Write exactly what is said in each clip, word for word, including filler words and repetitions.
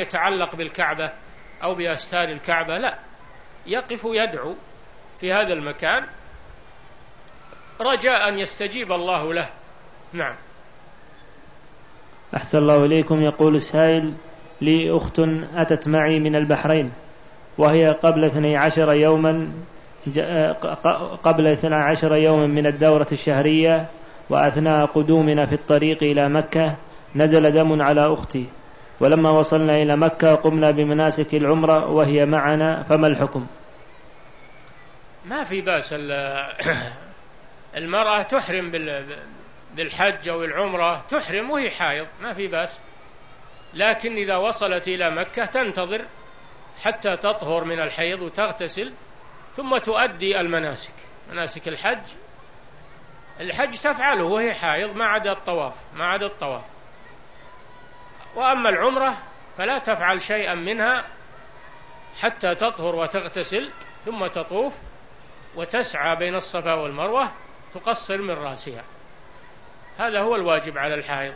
يتعلق بالكعبة أو بأستار الكعبة، لا، يقف يدعو في هذا المكان رجاء أن يستجيب الله له. نعم. أحسن الله إليكم. يقول السائل: لي أخت أتت معي من البحرين وهي قبل اثني عشر يوما قبل اثني عشر يوما من الدورة الشهرية، وأثناء قدومنا في الطريق إلى مكة نزل دم على أختي، ولما وصلنا إلى مكة قمنا بمناسك العمرة وهي معنا، فما الحكم؟ ما في بأس، المرأة تحرم بالحج أو العمرة، تحرم وهي حائض، ما في بأس، لكن إذا وصلت إلى مكة تنتظر حتى تطهر من الحيض وتغتسل ثم تؤدي المناسك، مناسك الحج. الحج تفعله وهي حائض ما عدا الطواف، ما عدا الطواف. وأما العمرة فلا تفعل شيئا منها حتى تطهر وتغتسل، ثم تطوف وتسعى بين الصفا والمروة، تقصر من رأسها، هذا هو الواجب على الحائض.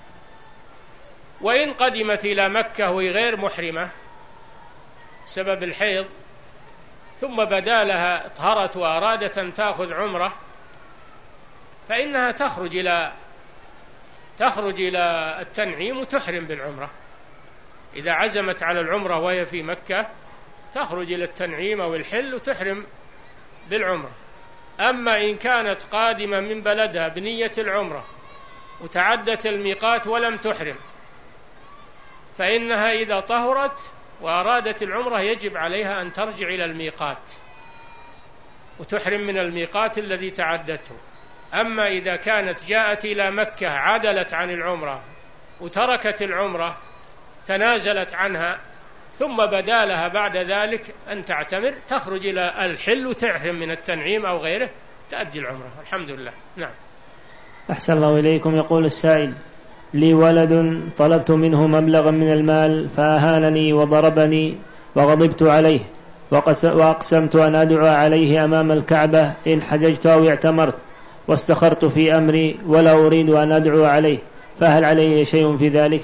وإن قدمت إلى مكة وهي غير محرمة سبب الحيض، ثم بدا لها طهرت وأرادت أن تأخذ عمرة، فإنها تخرج إلى تخرج إلى التنعيم وتحرم بالعمرة. إذا عزمت على العمرة وهي في مكة تخرج إلى التنعيم أو الحل وتحرم بالعمرة. أما إن كانت قادمة من بلدها بنية العمرة وتعدت الميقات ولم تحرم، فإنها إذا طهرت وأرادت العمرة يجب عليها أن ترجع إلى الميقات وتحرم من الميقات الذي تعدته. أما إذا كانت جاءت إلى مكة عدلت عن العمرة وتركت العمرة، تنازلت عنها، ثم بدا لها بعد ذلك أن تعتمر، تخرج إلى الحل وتحرم من التنعيم أو غيره، تأدي العمرة. الحمد لله. نعم. أحسن الله إليكم. يقول السائل: لي ولد طلبت منه مبلغا من المال فأهانني وضربني وغضبت عليه، وأقسمت أن أدعو عليه أمام الكعبة إن حججت أو اعتمرت، واستخرت في أمري ولا أريد أن أدعو عليه، فهل علي شيء في ذلك؟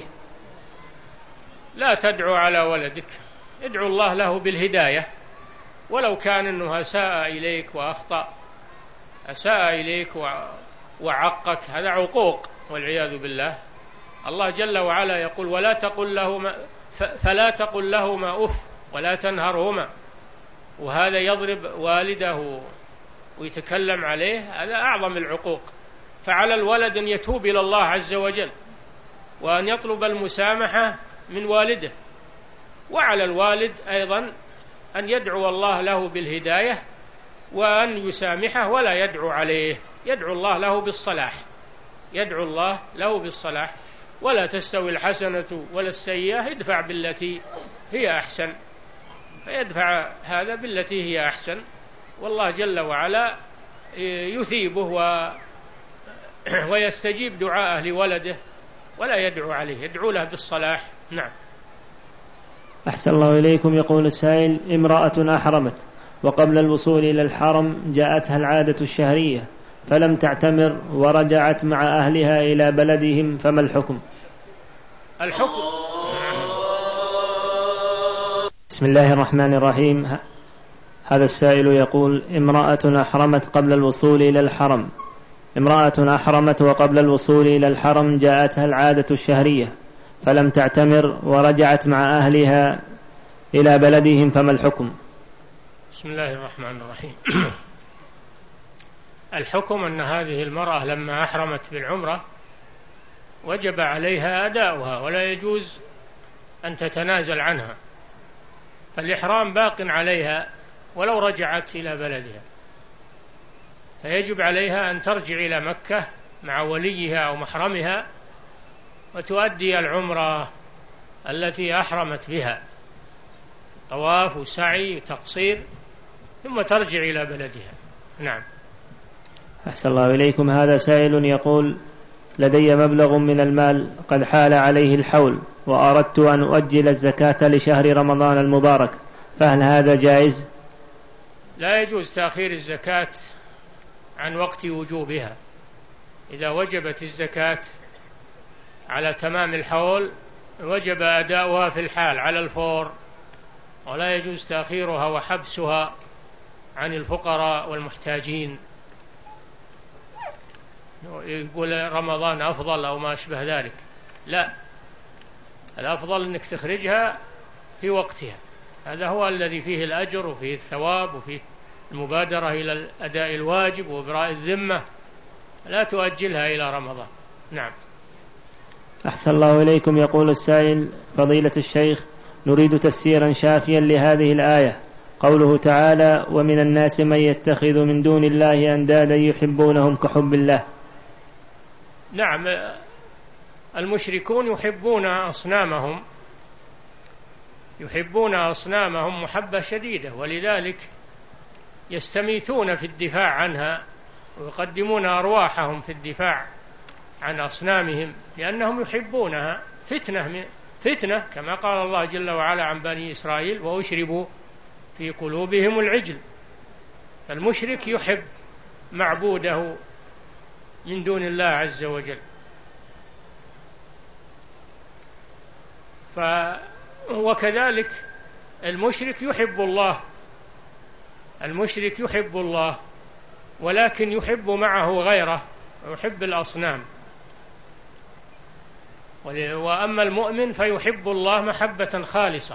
لا تدعو على ولدك، ادعو الله له بالهداية، ولو كان أنه أساء إليك وأخطأ، أساء إليك وعقك، هذا عقوق والعياذ بالله. الله جل وعلا يقول: ولا تقل لهما فلا تقل لهما أف ولا تنهرهما، وهذا يضرب والده ويتكلم عليه، هذا أعظم العقوق. فعلى الولد أن يتوب إلى الله عز وجل وأن يطلب المسامحة من والده، وعلى الوالد أيضا أن يدعو الله له بالهداية وأن يسامحه ولا يدعو عليه، يدعو الله له بالصلاح، يدعو الله له بالصلاح. ولا تستوي الحسنة ولا السيئة، ادفع بالتي هي أحسن، فيدفع هذا بالتي هي أحسن، والله جل وعلا يثيبه و... ويستجيب دعاءه لولده ولا يدعو عليه، يدعو له بالصلاح. نعم. أحسن الله إليكم. يقول السائل: امرأة أحرمت وقبل الوصول إلى الحرم جاءتها العادة الشهرية فلم تعتمر ورجعت مع أهلها إلى بلدهم، فما الحكم؟ الحكم بسم الله الرحمن الرحيم. هذا السائل يقول: امرأة أحرمت قبل الوصول إلى الحرم امرأة أحرمت وقبل الوصول إلى الحرم جاءتها العادة الشهرية فلم تعتمر ورجعت مع أهلها إلى بلدهم، فما الحكم؟ بسم الله الرحمن الرحيم. الحكم أن هذه المرأة لما أحرمت بالعمرة وجب عليها أداؤها، ولا يجوز أن تتنازل عنها، فالإحرام باق عليها ولو رجعت إلى بلدها، فيجب عليها أن ترجع إلى مكة مع وليها أو محرمها وتؤدي العمرة التي أحرمت بها، طواف وسعي وتقصير، ثم ترجع إلى بلدها. نعم. أحسن الله إليكم. هذا سائل يقول: لدي مبلغ من المال قد حال عليه الحول وأردت أن أؤجل الزكاة لشهر رمضان المبارك، فهل هذا جائز؟ لا يجوز تأخير الزكاة عن وقت وجوبها. إذا وجبت الزكاة على تمام الحول وجب أداؤها في الحال على الفور، ولا يجوز تأخيرها وحبسها عن الفقراء والمحتاجين، يقول رمضان أفضل أو ما أشبه ذلك. لا، الأفضل أنك تخرجها في وقتها، هذا هو الذي فيه الأجر وفيه الثواب وفيه المبادرة إلى أداء الواجب وإبراء الذمة، لا تؤجلها إلى رمضان. نعم. أحسن الله إليكم. يقول السائل: فضيلة الشيخ، نريد تفسيرا شافيا لهذه الآية، قوله تعالى: ومن الناس من يتخذ من دون الله أندادا يحبونهم كحب الله. نعم، المشركون يحبون أصنامهم يحبون أصنامهم محبة شديدة، ولذلك يستميتون في الدفاع عنها ويقدمون أرواحهم في الدفاع عن أصنامهم لأنهم يحبونها. فتنة فتنة كما قال الله جل وعلا عن بني إسرائيل: وأشربوا في قلوبهم العجل. فالمشرك يحب معبوده من دون الله عز وجل. وكذلك المشرك يحب الله المشرك يحب الله ولكن يحب معه غيره، ويحب الأصنام. وأما المؤمن فيحب الله محبة خالصة.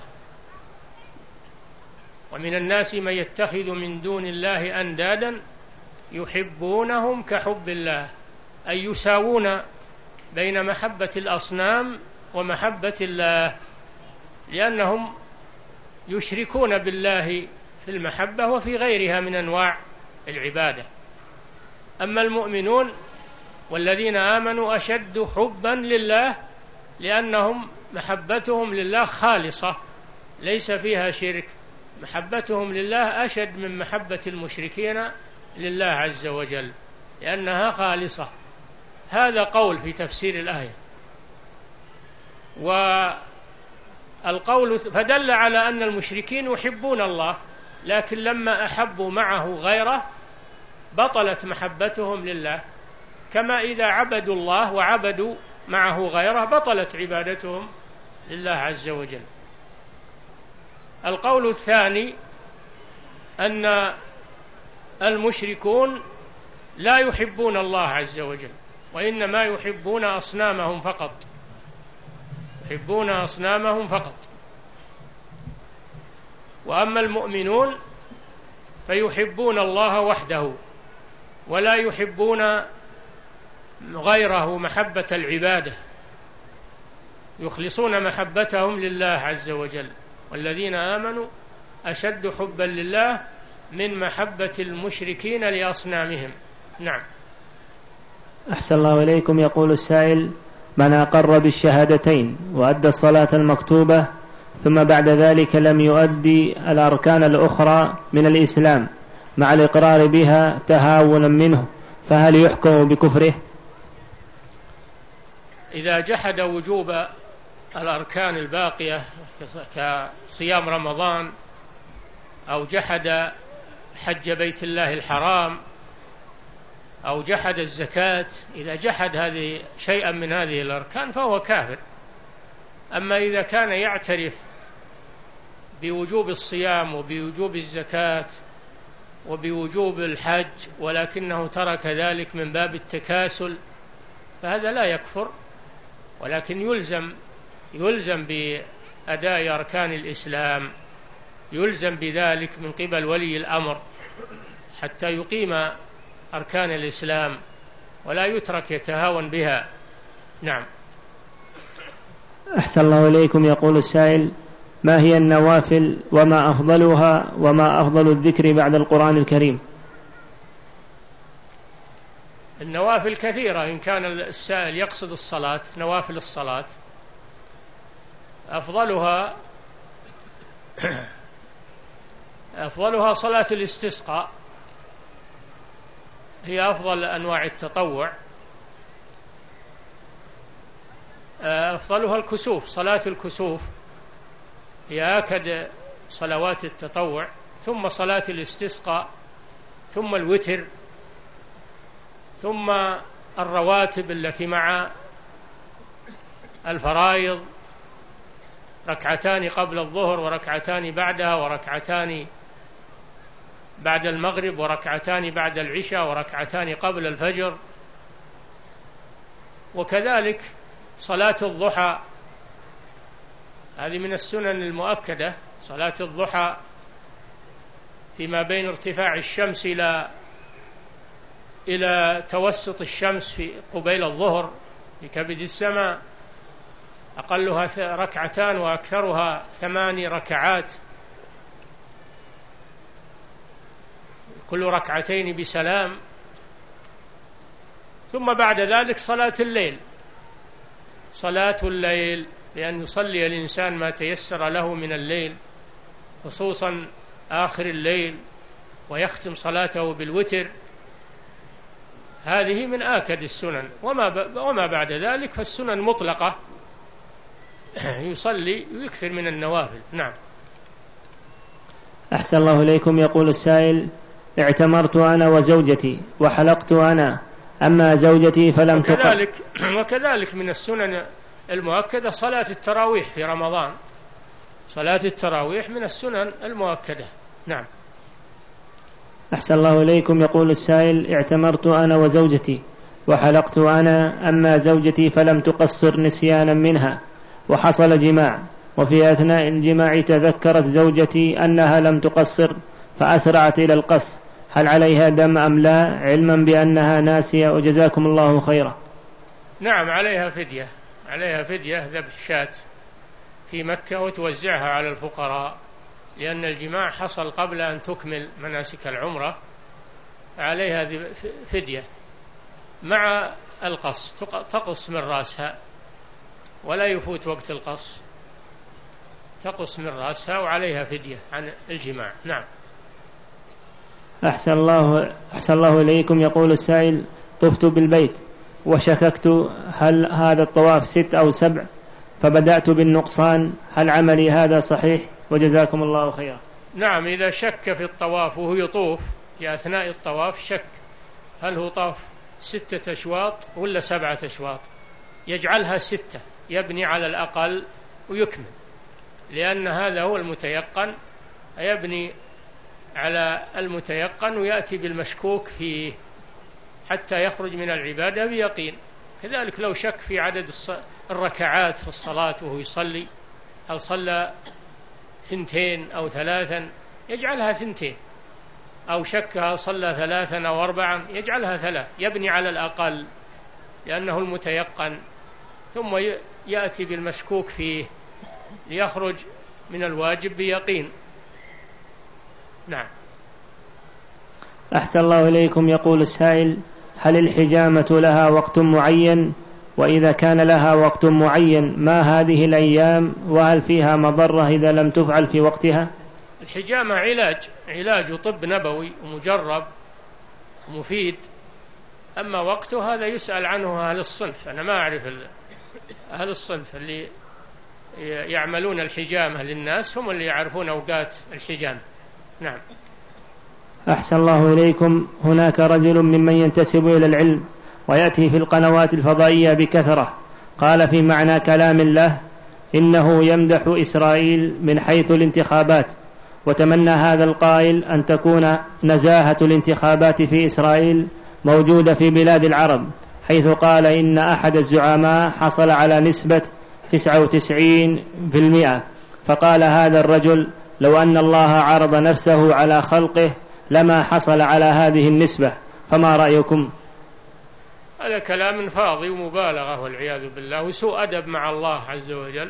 ومن الناس من يتخذ من دون الله أندادا يحبونهم كحب الله، أي يساوون بين محبة الأصنام ومحبة الله، لأنهم يشركون بالله في المحبة وفي غيرها من أنواع العبادة. أما المؤمنون والذين آمنوا أشد حبا لله، لأنهم محبتهم لله خالصة ليس فيها شرك، محبتهم لله أشد من محبة المشركين لله عز وجل لأنها خالصة. هذا قول في تفسير الآية. والقول فدل على أن المشركين يحبون الله، لكن لما أحبوا معه غيره بطلت محبتهم لله، كما إذا عبدوا الله وعبدوا معه غيره بطلت عبادتهم لله عز وجل. القول الثاني أن المشركون لا يحبون الله عز وجل، وإنما يحبون أصنامهم فقط يحبون أصنامهم فقط. وأما المؤمنون فيحبون الله وحده ولا يحبون غيره محبة العبادة، يخلصون محبتهم لله عز وجل. والذين آمنوا أشد حبا لله من محبة المشركين لأصنامهم. نعم. أحسن الله إليكم. يقول السائل: من أقر بالشهادتين وأدى الصلاة المكتوبة ثم بعد ذلك لم يؤدي الأركان الأخرى من الإسلام مع الإقرار بها تهاونا منه، فهل يحكم بكفره؟ إذا جحد وجوب الأركان الباقية كصيام رمضان، أو جحد حج بيت الله الحرام، أو جحد الزكاة، إذا جحد هذه شيئا من هذه الأركان فهو كافر. أما إذا كان يعترف بوجوب الصيام وبوجوب الزكاة وبوجوب الحج ولكنه ترك ذلك من باب التكاسل فهذا لا يكفر، ولكن يلزم يلزم بأداء أركان الإسلام، يلزم بذلك من قبل ولي الأمر حتى يقيم أركان الإسلام ولا يترك يتهاون بها. نعم. أحسن الله إليكم. يقول السائل: ما هي النوافل وما أفضلها وما أفضل الذكر بعد القرآن الكريم؟ النوافل كثيرة إن كان السائل يقصد الصلاة، نوافل الصلاة أفضلها أفضلها صلاة الاستسقاء، هي أفضل أنواع التطوع. أفضلها الكسوف، صلاة الكسوف هي آكد صلوات التطوع، ثم صلاة الاستسقاء، ثم الوتر، ثم الرواتب التي مع الفرائض ركعتان قبل الظهر وركعتان بعدها وركعتان بعد المغرب وركعتان بعد العشاء وركعتان قبل الفجر. وكذلك صلاة الضحى، هذه من السنن المؤكدة، صلاة الضحى فيما بين ارتفاع الشمس إلى إلى توسط الشمس في قبيل الظهر في كبد السماء، أقلها ركعتان وأكثرها ثماني ركعات، كل ركعتين بسلام. ثم بعد ذلك صلاة الليل، صلاة الليل بأن يصلي الإنسان ما تيسر له من الليل، خصوصا آخر الليل، ويختم صلاته بالوتر، هذه من آكد السنن. وما وما بعد ذلك فالسنن مطلقة، يصلي ويكثر من النوافل. نعم. أحسن الله إليكم. يقول السائل: اعتمرت أنا وزوجتي وحلقت أنا، أما زوجتي فلم وكذلك, وكذلك من السنن المؤكدة صلاة التراويح في رمضان، صلاة التراويح من السنن المؤكدة. نعم. أحسن الله إليكم. يقول السائل: اعتمرت أنا وزوجتي وحلقت أنا، أما زوجتي فلم تقصر نسيانا منها، وحصل جماع، وفي أثناء الجماع تذكرت زوجتي أنها لم تقصر فأسرعت إلى القص، هل عليها دم أم لا، علما بأنها ناسية، وجزاكم الله خيرا؟ نعم، عليها فدية، عليها فدية ذبح شاة في مكة وتوزعها على الفقراء، لأن الجماع حصل قبل أن تكمل مناسك العمرة، عليها فدية مع القص، تقص من رأسها ولا يفوت وقت القص، تقص من رأسها وعليها فدية عن الجماع. نعم. أحسن الله, أحسن الله إليكم. يقول السائل: طفت بالبيت وشككت هل هذا الطواف ست أو سبع، فبدأت بالنقصان، هل عملي هذا صحيح؟ وجزاكم الله خيرا. نعم، إذا شك في الطواف وهو يطوف في أثناء الطواف، شك هل هو طاف ستة أشواط ولا سبعة أشواط، يجعلها ستة، يبني على الأقل ويكمل، لأن هذا هو المتيقن، يبني على المتيقن ويأتي بالمشكوك فيه حتى يخرج من العبادة بيقين. كذلك لو شك في عدد الركعات في الصلاة وهو يصلي، هل صلى ثنتين أو ثلاثا، يجعلها ثنتين، أو شك هل صلى ثلاثا أو أربعا، يجعلها ثلاث، يبني على الأقل لأنه المتيقن، ثم يأتي بالمشكوك فيه ليخرج من الواجب بيقين. نعم. أحسن الله إليكم. يقول السائل: هل الحجامة لها وقت معين؟ وإذا كان لها وقت معين ما هذه الأيام؟ وهل فيها مضرة إذا لم تفعل في وقتها؟ الحجامة علاج، علاج طب نبوي ومجرب ومفيد، أما وقته هذا يسأل عنه أهل الصنف، أنا ما أعرف أهل الصنف اللي يعملون الحجامة للناس، هم اللي يعرفون أوقات الحجامة. نعم. أحسن الله إليكم. هناك رجل ممن ينتسب إلى العلم ويأتي في القنوات الفضائية بكثرة، قال في معنى كلام الله إنه يمدح إسرائيل من حيث الانتخابات، وتمنى هذا القائل أن تكون نزاهة الانتخابات في إسرائيل موجودة في بلاد العرب، حيث قال إن أحد الزعماء حصل على نسبة تسعة وتسعين بالمئة، فقال هذا الرجل لو أن الله عرض نفسه على خلقه لما حصل على هذه النسبة، فما رأيكم؟ هذا كلام فاضي ومبالغة والعياذ بالله، وسوء أدب مع الله عز وجل.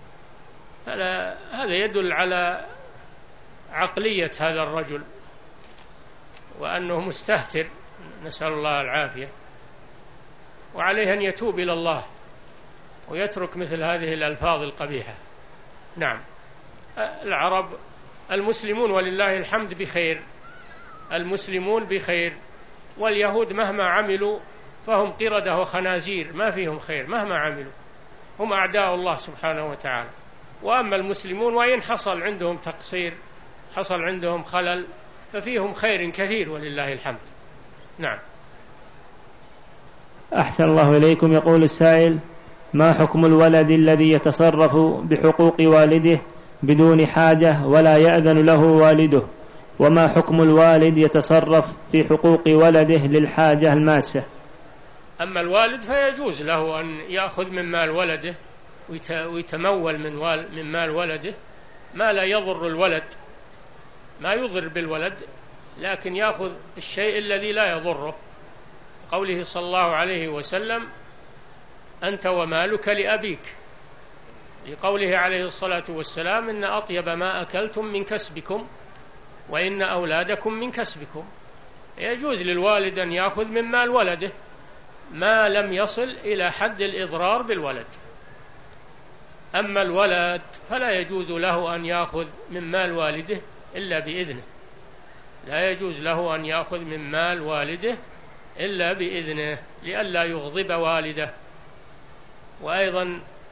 هذا يدل على عقلية هذا الرجل وأنه مستهتر، نسأل الله العافية، وعليه أن يتوب إلى الله ويترك مثل هذه الألفاظ القبيحة. نعم. العرب المسلمون ولله الحمد بخير، المسلمون بخير، واليهود مهما عملوا فهم قردة وخنازير، ما فيهم خير مهما عملوا، هم أعداء الله سبحانه وتعالى. وأما المسلمون وإن حصل عندهم تقصير، حصل عندهم خلل، ففيهم خير كثير ولله الحمد. نعم. أحسن الله إليكم. يقول السائل: ما حكم الولد الذي يتصرف بحقوق والده بدون حاجة ولا يأذن له والده؟ وما حكم الوالد يتصرف في حقوق ولده للحاجة الماسة؟ أما الوالد فيجوز له أن يأخذ من مال ولده ويتمول من مال ولده ما لا يضر الولد، ما يضر بالولد، لكن يأخذ الشيء الذي لا يضره. قوله صلى الله عليه وسلم: أنت ومالك لأبيك، لقوله عليه الصلاة والسلام: إن أطيب ما أكلتم من كسبكم وإن أولادكم من كسبكم. يجوز للوالد أن يأخذ من مال ولده ما لم يصل إلى حد الإضرار بالولد. أما الولد فلا يجوز له أن يأخذ من مال والده إلا بإذنه، لا يجوز له أن يأخذ من مال والده إلا بإذنه لئلا يغضب والده. وأيضا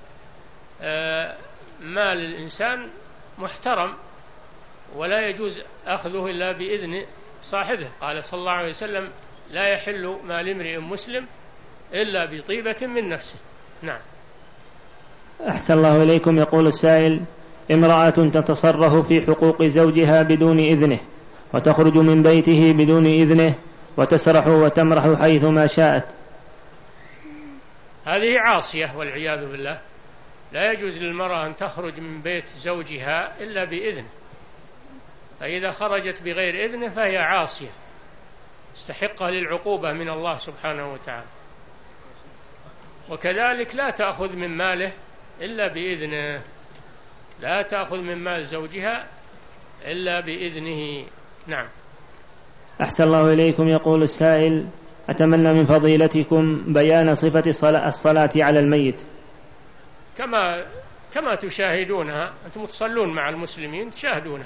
مال الإنسان محترم ولا يجوز أخذه إلا بإذن صاحبه. قال صلى الله عليه وسلم: لا يحل مال امرئ مسلم إلا بطيبة من نفسه. نعم. أحسن الله إليكم. يقول السائل: امرأة تتصرف في حقوق زوجها بدون إذنه وتخرج من بيته بدون إذنه وتسرح وتمرح حيثما شاءت، هذه عاصية والعياذ بالله. لا يجوز للمرأة أن تخرج من بيت زوجها إلا بإذن، فإذا خرجت بغير إذنه فهي عاصية استحقها للعقوبة من الله سبحانه وتعالى. وكذلك لا تأخذ من ماله إلا بإذنه، لا تأخذ من مال زوجها إلا بإذنه. نعم. أحسن الله إليكم. يقول السائل: أتمنى من فضيلتكم بيان صفة الصلاة على الميت. كما كما تشاهدونها أنتم تصلون مع المسلمين تشاهدونها.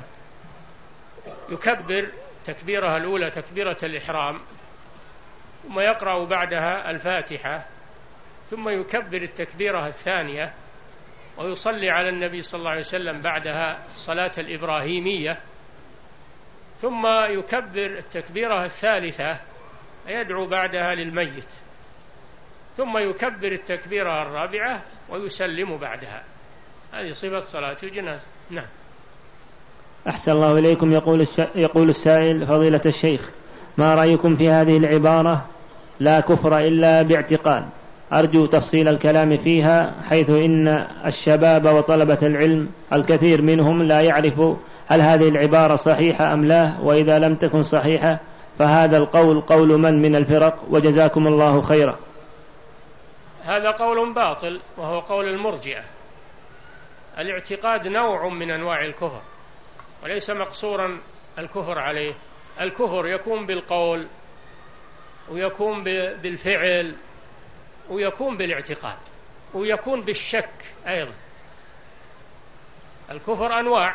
يكبر تكبيرها الأولى تكبيرة الإحرام، ثم يقرأ بعدها الفاتحة، ثم يكبر التكبيرة الثانية ويصلي على النبي صلى الله عليه وسلم بعدها الصلاة الإبراهيمية، ثم يكبر التكبيرة الثالثة ويدعو بعدها للميت، ثم يكبر التكبيرة الرابعة ويسلم بعدها. هذه صفة صلاة الجنازة. نعم. أحسن الله إليكم. يقول, الش... يقول السائل: فضيلة الشيخ، ما رأيكم في هذه العبارة: لا كفر إلا باعتقاد؟ أرجو تفصيل الكلام فيها، حيث إن الشباب وطلبة العلم الكثير منهم لا يعرف هل هذه العبارة صحيحة أم لا، وإذا لم تكن صحيحة فهذا القول قول من من الفرق، وجزاكم الله خيرا. هذا قول باطل وهو قول المرجئة. الاعتقاد نوع من أنواع الكفر وليس مقصورا الكفر عليه. الكفر يكون بالقول ويكون بالفعل ويكون بالاعتقاد ويكون بالشك أيضا. الكفر أنواع،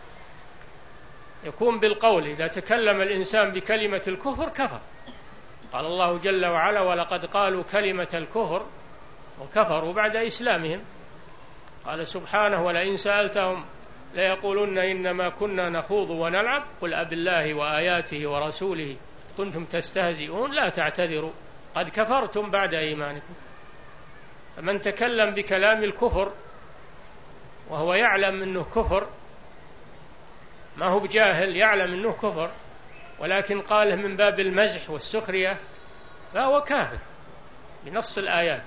يكون بالقول، إذا تكلم الإنسان بكلمة الكفر كفر. قال الله جل وعلا: ولقد قالوا كلمة الكفر وكفروا بعد إسلامهم. قال سبحانه: ولئن سألتهم ليقولن إنما كنا نخوض ونلعب قل أبالله وآياته ورسوله كنتم تستهزئون لا تعتذروا قد كفرتم بعد إيمانكم. فمن تكلم بكلام الكفر وهو يعلم أنه كفر، ما هو بجاهل، يعلم أنه كفر، ولكن قاله من باب المزح والسخرية، فهو كافر بنص الآيات.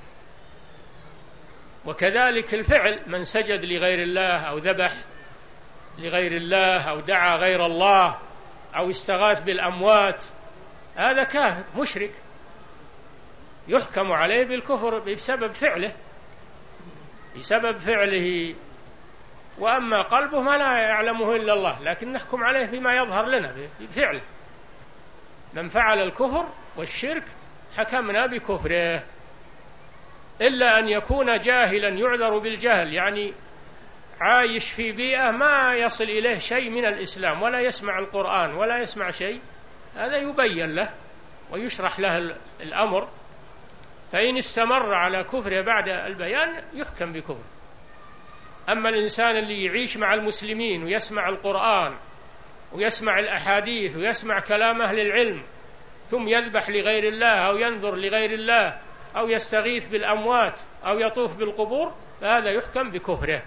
وكذلك الفعل، من سجد لغير الله أو ذبح لغير الله أو دعا غير الله أو استغاث بالأموات، هذا كافر مشرك يحكم عليه بالكفر بسبب فعله بسبب فعله وأما قلبه ما لا يعلمه إلا الله، لكن نحكم عليه فيما يظهر لنا بفعله. من فعل الكفر والشرك حكمنا بكفره، إلا أن يكون جاهلا يعذر بالجهل، يعني عايش في بيئة ما يصل إليه شيء من الإسلام ولا يسمع القرآن ولا يسمع شيء، هذا يبين له ويشرح له الأمر، فإن استمر على كفره بعد البيان يحكم بكفر. أما الإنسان اللي يعيش مع المسلمين ويسمع القرآن ويسمع الأحاديث ويسمع كلام أهل العلم ثم يذبح لغير الله أو ينظر لغير الله أو يستغيث بالأموات أو يطوف بالقبور فهذا يحكم بكفره،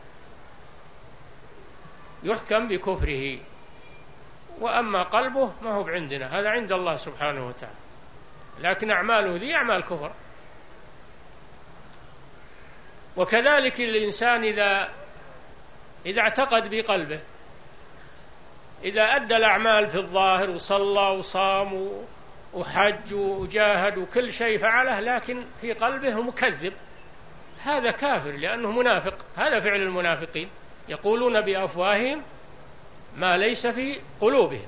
يحكم بكفره. وأما قلبه ما هو عندنا، هذا عند الله سبحانه وتعالى، لكن أعماله ذي أعمال كفر. وكذلك الإنسان إذا إذا اعتقد بقلبه، إذا أدى الأعمال في الظاهر وصلى وصام وحج وجاهد وكل شيء فعله، لكن في قلبه مكذب، هذا كافر لأنه منافق. هذا فعل المنافقين، يقولون بأفواههم ما ليس في قلوبهم.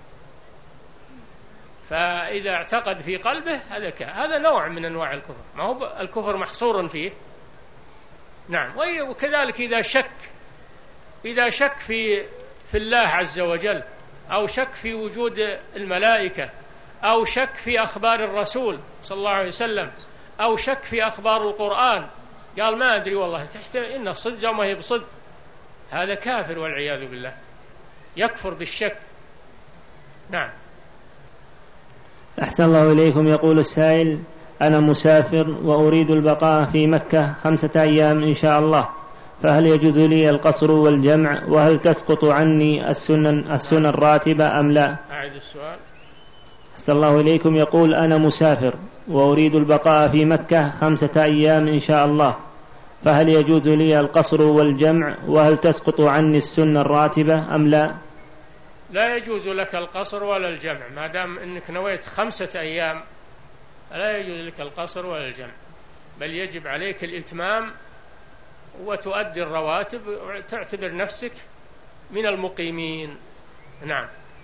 فإذا اعتقد في قلبه هذا هذا نوع من أنواع الكفر، ما هو الكفر محصور فيه. نعم. وكذلك إذا شك إذا شك في في الله عز وجل، أو شك في وجود الملائكة، أو شك في أخبار الرسول صلى الله عليه وسلم، أو شك في أخبار القرآن، قال ما أدري والله تحتمل إنه صدق وما هي بصدق، هذا كافر والعياذ بالله، يكفر بالشك. نعم. أحسن الله إليكم. يقول السائل: أنا مسافر وأريد البقاء في مكة خمسة أيام إن شاء الله، فهل يجوز لي القصر والجمع؟ وهل تسقط عني السنن, السنن الراتبة أم لا؟ أعيد السؤال. أحسن الله إليكم. يقول: أنا مسافر وأريد البقاء في مكة خمسة أيام إن شاء الله، فهل يجوز لي القصر والجمع؟ وهل تسقط عني السنن الراتبة أم لا؟ لا يجوز لك القصر ولا الجمع ما دام أنك نويت خمسة أيام، لا يجوز لك القصر ولا الجمع، بل يجب عليك الإتمام وتؤدي الرواتب وتعتبر نفسك من المقيمين. نعم.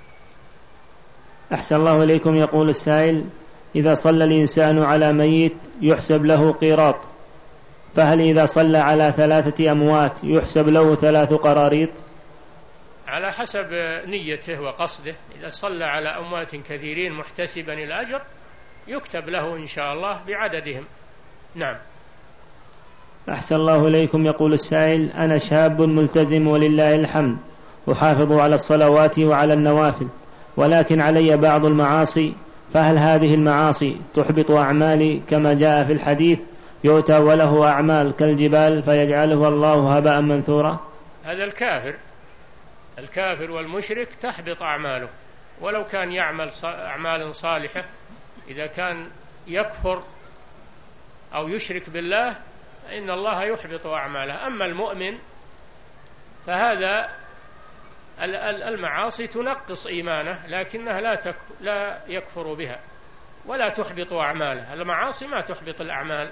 أحسن الله إليكم. يقول السائل: إذا صلى الإنسان على ميت يحسب له قيراط، فهل إذا صلى على ثلاثة أموات يحسب له ثلاث قراريط؟ على حسب نيته وقصده. إذا صلى على أموات كثيرين محتسبا الأجر يكتب له إن شاء الله بعددهم. نعم. أحسن الله إليكم. يقول السائل: أنا شاب ملتزم ولله الحمد، أحافظ على الصلوات وعلى النوافل، ولكن علي بعض المعاصي، فهل هذه المعاصي تحبط أعمالي كما جاء في الحديث: يؤتى وله أعمال كالجبال فيجعله الله هباء منثورا؟ هذا الكافر الكافر والمشرك تحبط أعماله، ولو كان يعمل أعمال صالحة، إذا كان يكفر أو يشرك بالله إن الله يحبط أعماله. أما المؤمن فهذا المعاصي تنقص إيمانه، لكنها لا لا يكفر بها ولا تحبط أعماله. المعاصي ما تحبط الأعمال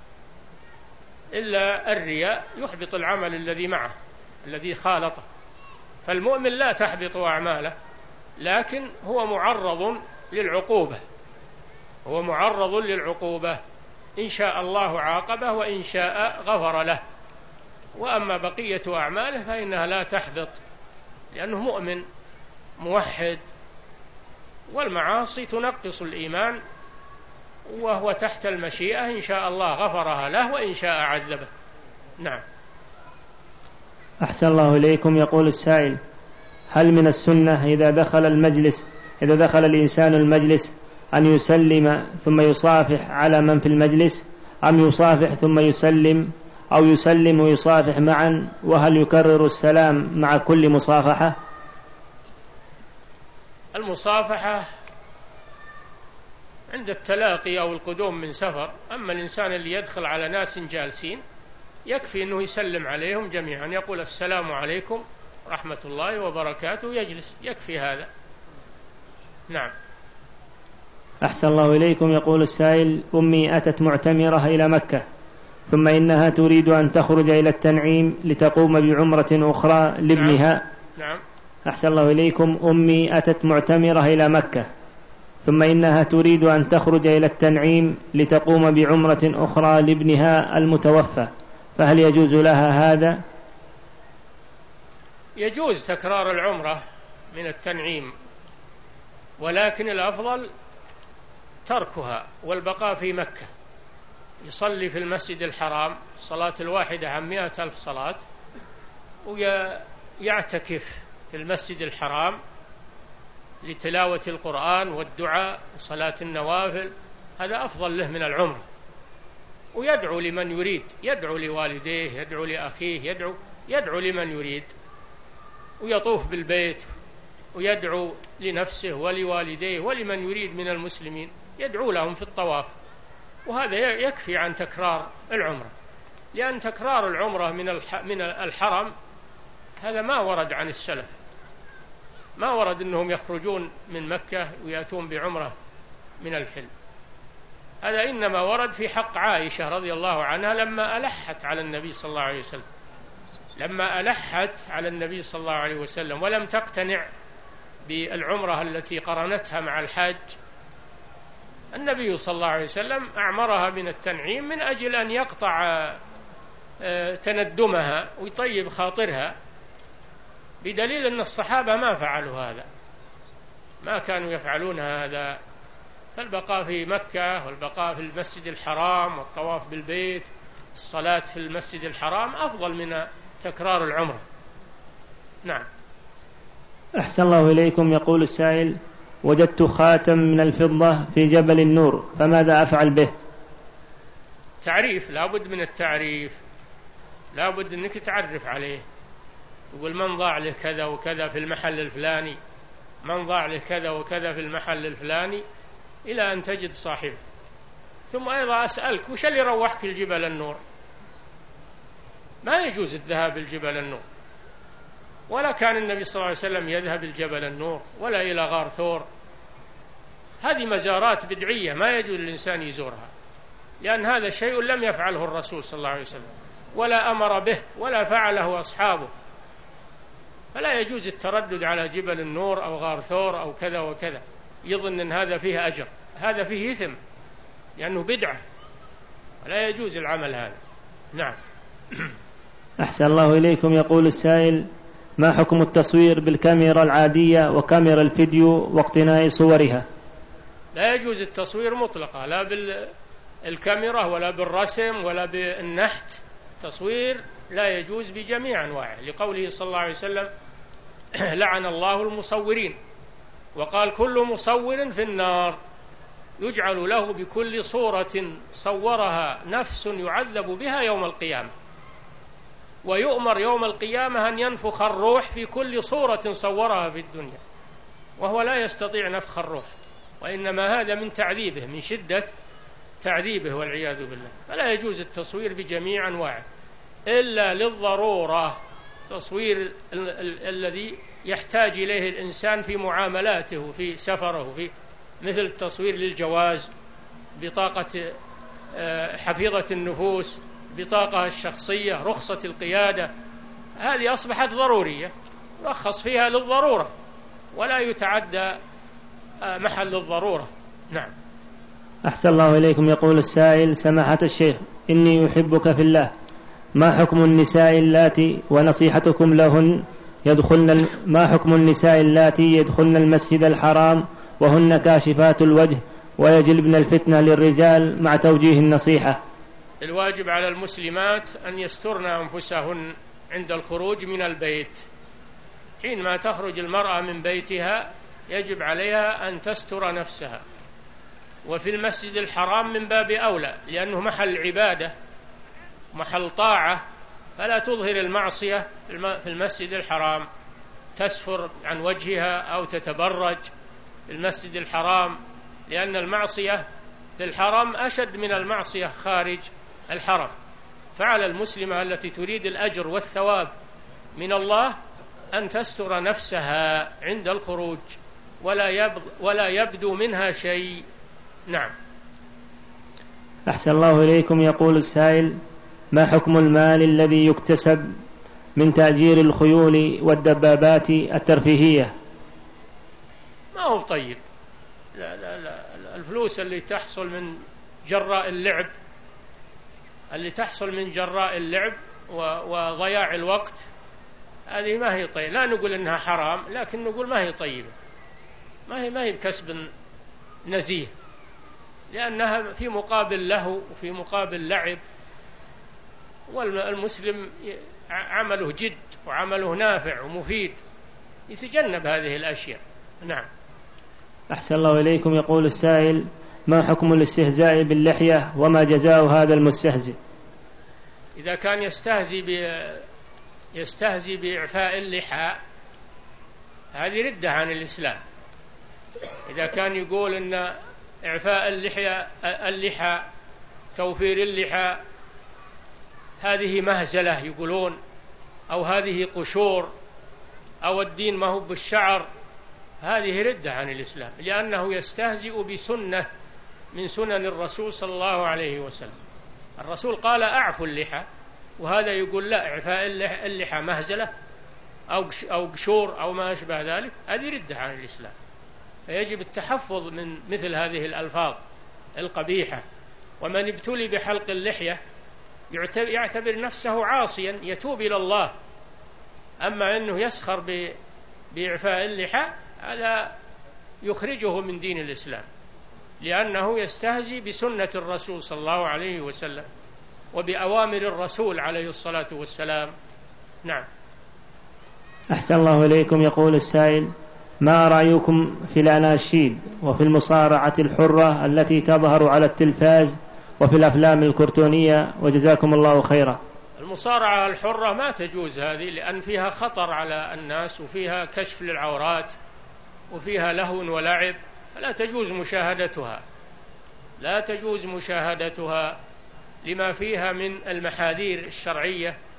إلا الرياء يحبط العمل الذي معه الذي خالطه. فالمؤمن لا تحبط أعماله، لكن هو معرض للعقوبة هو معرض للعقوبة إن شاء الله عاقبه وإن شاء غفر له. وأما بقية أعماله فإنها لا تحبط لأنه مؤمن موحد، والمعاصي تنقص الإيمان وهو تحت المشيئة، إن شاء الله غفرها له وإن شاء عذبه. نعم. أحسن الله إليكم. يقول السائل: هل من السنة إذا دخل المجلس إذا دخل الإنسان المجلس أن يسلم ثم يصافح على من في المجلس، أم يصافح ثم يسلم، أو يسلم ويصافح معا؟ وهل يكرر السلام مع كل مصافحة؟ المصافحة عند التلاقي أو القدوم من سفر. أما الإنسان اللي يدخل على ناس جالسين يكفي أنه يسلم عليهم جميعا، يقول السلام عليكم رحمة الله وبركاته، يجلس، يكفي هذا. نعم. أحسن الله إليكم. يقول السائل: أمي أتت معتمرة إلى مكة، ثم إنها تريد أن تخرج إلى التنعيم لتقوم بعمرة أخرى لابنها. نعم. نعم. أحسن الله إليكم. أمي أتت معتمرة إلى مكة، ثم إنها تريد أن تخرج إلى التنعيم لتقوم بعمرة أخرى لابنها المتوفى، فهل يجوز لها هذا؟ يجوز تكرار العمرة من التنعيم، ولكن الأفضل تركها والبقاء في مكة، يصلي في المسجد الحرام الصلاة الواحدة عن مئة ألف صلاة، ويعتكف في المسجد الحرام لتلاوة القرآن والدعاء وصلاة النوافل، هذا أفضل له من العمرة. ويدعو لمن يريد، يدعو لوالديه، يدعو لأخيه، يدعو يدعو لمن يريد، ويطوف بالبيت ويدعو لنفسه ولوالديه ولمن يريد من المسلمين، يدعو لهم في الطواف. وهذا يكفي عن تكرار العمرة، لأن تكرار العمرة من الحرم هذا ما ورد عن السلف، ما ورد أنهم يخرجون من مكة ويأتون بعمرة من الحل. هذا إنما ورد في حق عائشة رضي الله عنها لما ألحت على النبي صلى الله عليه وسلم، لما ألحت على النبي صلى الله عليه وسلم ولم تقتنع بالعمرة التي قرنتها مع الحاج، النبي صلى الله عليه وسلم أعمرها من التنعيم من أجل أن يقطع تندمها ويطيب خاطرها، بدليل أن الصحابة ما فعلوا هذا، ما كانوا يفعلون هذا. فالبقاء في مكة والبقاء في المسجد الحرام والطواف بالبيت، الصلاة في المسجد الحرام أفضل من تكرار العمرة. نعم. أحسن الله إليكم. يقول السائل: وجدت خاتم من الفضة في جبل النور، فماذا أفعل به؟ تعريف، لابد من التعريف، لابد أنك تعرف عليه، يقول من ضاع له كذا وكذا في المحل الفلاني، من ضاع له كذا وكذا في المحل الفلاني، إلى أن تجد صاحبه. ثم أيضا أسألك: وش اللي روحك الجبل النور؟ ما يجوز الذهاب الجبل النور، ولا كان النبي صلى الله عليه وسلم يذهب الجبل النور ولا إلى غار ثور. هذه مزارات بدعية ما يجوز الإنسان يزورها، لأن هذا شيء لم يفعله الرسول صلى الله عليه وسلم ولا أمر به ولا فعله أصحابه، فلا يجوز التردد على جبل النور أو غار ثور أو كذا وكذا يظن أن هذا فيه أجر، هذا فيه إثم لأنه بدعة، ولا يجوز العمل هذا. نعم. أحسن الله إليكم. يقول السائل: ما حكم التصوير بالكاميرا العادية وكاميرا الفيديو واقتناء صورها؟ لا يجوز التصوير مطلقا، لا بالكاميرا ولا بالرسم ولا بالنحت، تصوير لا يجوز بجميع أنواعه، لقوله صلى الله عليه وسلم: لعن الله المصورين، وقال: كل مصور في النار، يجعل له بكل صورة صورها نفس يعذب بها يوم القيامة، ويؤمر يوم القيامة أن ينفخ الروح في كل صورة صورها في الدنيا، وهو لا يستطيع نفخ الروح، وإنما هذا من تعذيبه، من شدة تعذيبه والعياذ بالله. فلا يجوز التصوير بجميع أنواعه إلا للضرورة، تصوير الذي يحتاج إليه الإنسان في معاملاته في سفره، في مثل التصوير للجواز، بطاقة حفيظة النفوس، بطاقة الشخصية، رخصة القيادة، هذه أصبحت ضرورية رخص فيها للضرورة ولا يتعدى محل الضرورة. نعم. أحسن الله إليكم. يقول السائل: سماحة الشيخ، إني أحبك في الله، ما حكم النساء اللاتي ونصيحتكم لهن يدخلن ما حكم النساء اللاتي يدخلن المسجد الحرام وهن كاشفات الوجه ويجلبن الفتنة للرجال مع توجيه النصيحة؟ الواجب على المسلمات أن يسترن أنفسهن عند الخروج من البيت. حينما تخرج المرأة من بيتها يجب عليها أن تستر نفسها، وفي المسجد الحرام من باب أولى، لأنه محل عبادة محل طاعة، فلا تظهر المعصية في المسجد الحرام، تسفر عن وجهها أو تتبرج في المسجد الحرام، لأن المعصية في الحرم أشد من المعصية خارج الحرم. فعلى المسلمة التي تريد الأجر والثواب من الله أن تستر نفسها عند الخروج ولا ولا يبدو منها شيء. نعم. أحسن الله إليكم. يقول السائل: ما حكم المال الذي يكتسب من تأجير الخيول والدبابات الترفيهية؟ ما هو طيب. لا لا لا الفلوس اللي تحصل من جراء اللعب اللي تحصل من جراء اللعب وضياع الوقت هذه ما هي طيبة. لا نقول إنها حرام، لكن نقول ما هي طيبة، ما هي ما هي بكسب نزيه، لأنها في مقابل له وفي مقابل لعب، والمسلم عمله جد وعمله نافع ومفيد، يتجنب هذه الأشياء. نعم. أحسن الله إليكم. يقول السائل: ما حكم الاستهزاء باللحية وما جزاء هذا المستهزئ؟ إذا كان يستهزي ب... يستهزي بإعفاء اللحى هذه ردة عن الإسلام. إذا كان يقول أن إعفاء اللحية اللحى توفير اللحى هذه مهزلة يقولون، أو هذه قشور، أو الدين ما هو بالشعر، هذه ردة عن الإسلام، لأنه يستهزئ بسنة من سنن الرسول صلى الله عليه وسلم. الرسول قال أعفوا اللحى، وهذا يقول لا، إعفاء اللحى مهزلة أو قشور أو ما أشبه ذلك، هذه ردة عن الإسلام. فيجب التحفظ من مثل هذه الألفاظ القبيحة. ومن ابتلي بحلق اللحية يعتبر نفسه عاصيا يتوب إلى الله. أما أنه يسخر بإعفاء اللحى هذا يخرجه من دين الإسلام، لأنه يستهزي بسنة الرسول صلى الله عليه وسلم وبأوامر الرسول عليه الصلاة والسلام. نعم. أحسن الله إليكم. يقول السائل: ما رأيكم في الأناشيد وفي المصارعة الحرة التي تظهر على التلفاز وفي الأفلام الكرتونية، وجزاكم الله خيرا؟ المصارعة الحرة ما تجوز هذه، لأن فيها خطر على الناس، وفيها كشف للعورات، وفيها لهو ولعب، فلا تجوز مشاهدتها، لا تجوز مشاهدتها لما فيها من المحاذير الشرعية